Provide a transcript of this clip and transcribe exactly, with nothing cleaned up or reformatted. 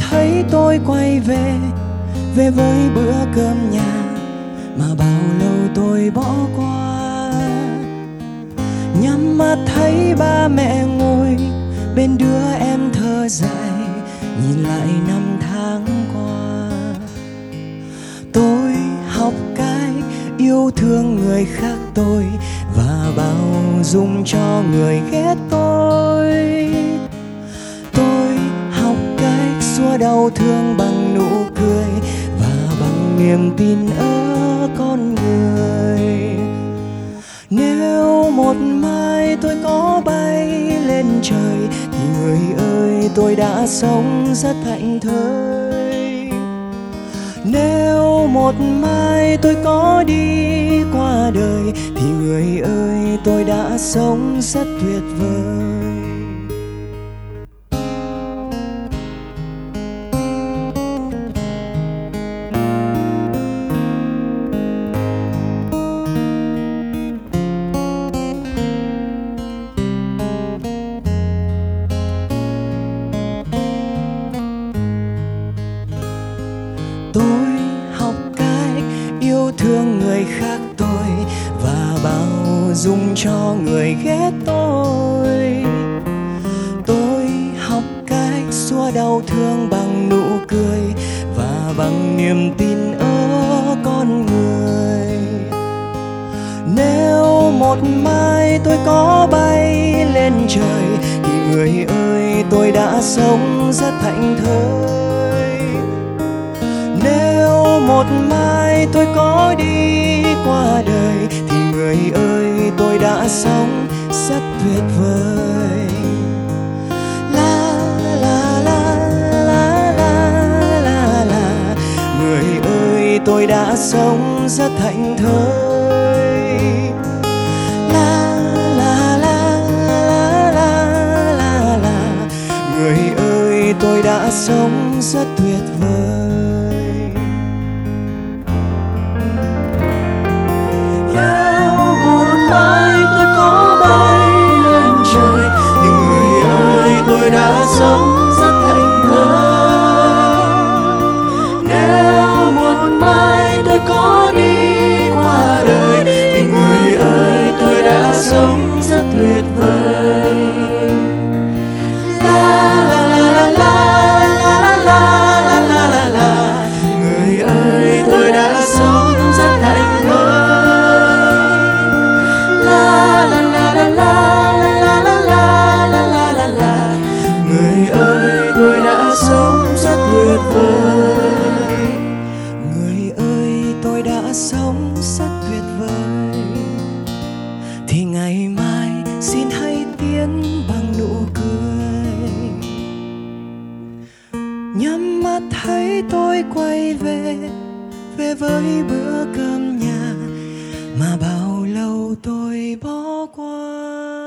thấy tôi quay về, về với bữa cơm nhà mà bao lâu tôi bỏ qua. Nhắm mắt thấy ba mẹ ngồi bên đứa em thơ dại, nhìn lại năm tháng qua. Tôi học cách yêu thương người khác tôi và bao dung cho người ghét tôi. Tôi học cách xua đau thương bằng nụ cười và bằng niềm tin ở con người. Nếu một mai tôi có bay lên trời thì người ơi tôi đã sống rất thảnh thơi. Nếu một mai tôi có đi qua đời thì người ơi tôi đã sống rất tuyệt vời. Tôi học cách yêu thương người khác tôi và bao dung cho người ghét tôi. Tôi học cách xua đau thương bằng nụ cười và bằng niềm tin ở con người. Nếu một mai tôi có bay lên trời thì người ơi tôi đã sống rất thảnh thơi. Nếu một mai tôi có đi qua đời thì người ơi tôi đã sống rất tuyệt vời. La la la la la la la, người ơi tôi đã sống rất thảnh thơi. La la la la la la la, người ơi tôi đã sống rất tuyệt vời. Tôi đã sống rất thành thơi. Nếu một mai tôi có đi qua đời thì người ơi tôi đã sống rất tuyệt vời. La la la la la la la la la la, người ơi tôi đã sống rất thành thơi. La la la la la la la la la, người ơi tôi đã sống rất tuyệt vời. Người ơi tôi đã sống rất tuyệt vời. Thì ngày mai xin hãy tiến bằng nụ cười. Nhắm mắt thấy tôi quay về, về với bữa cơm nhà mà bao lâu tôi bỏ qua.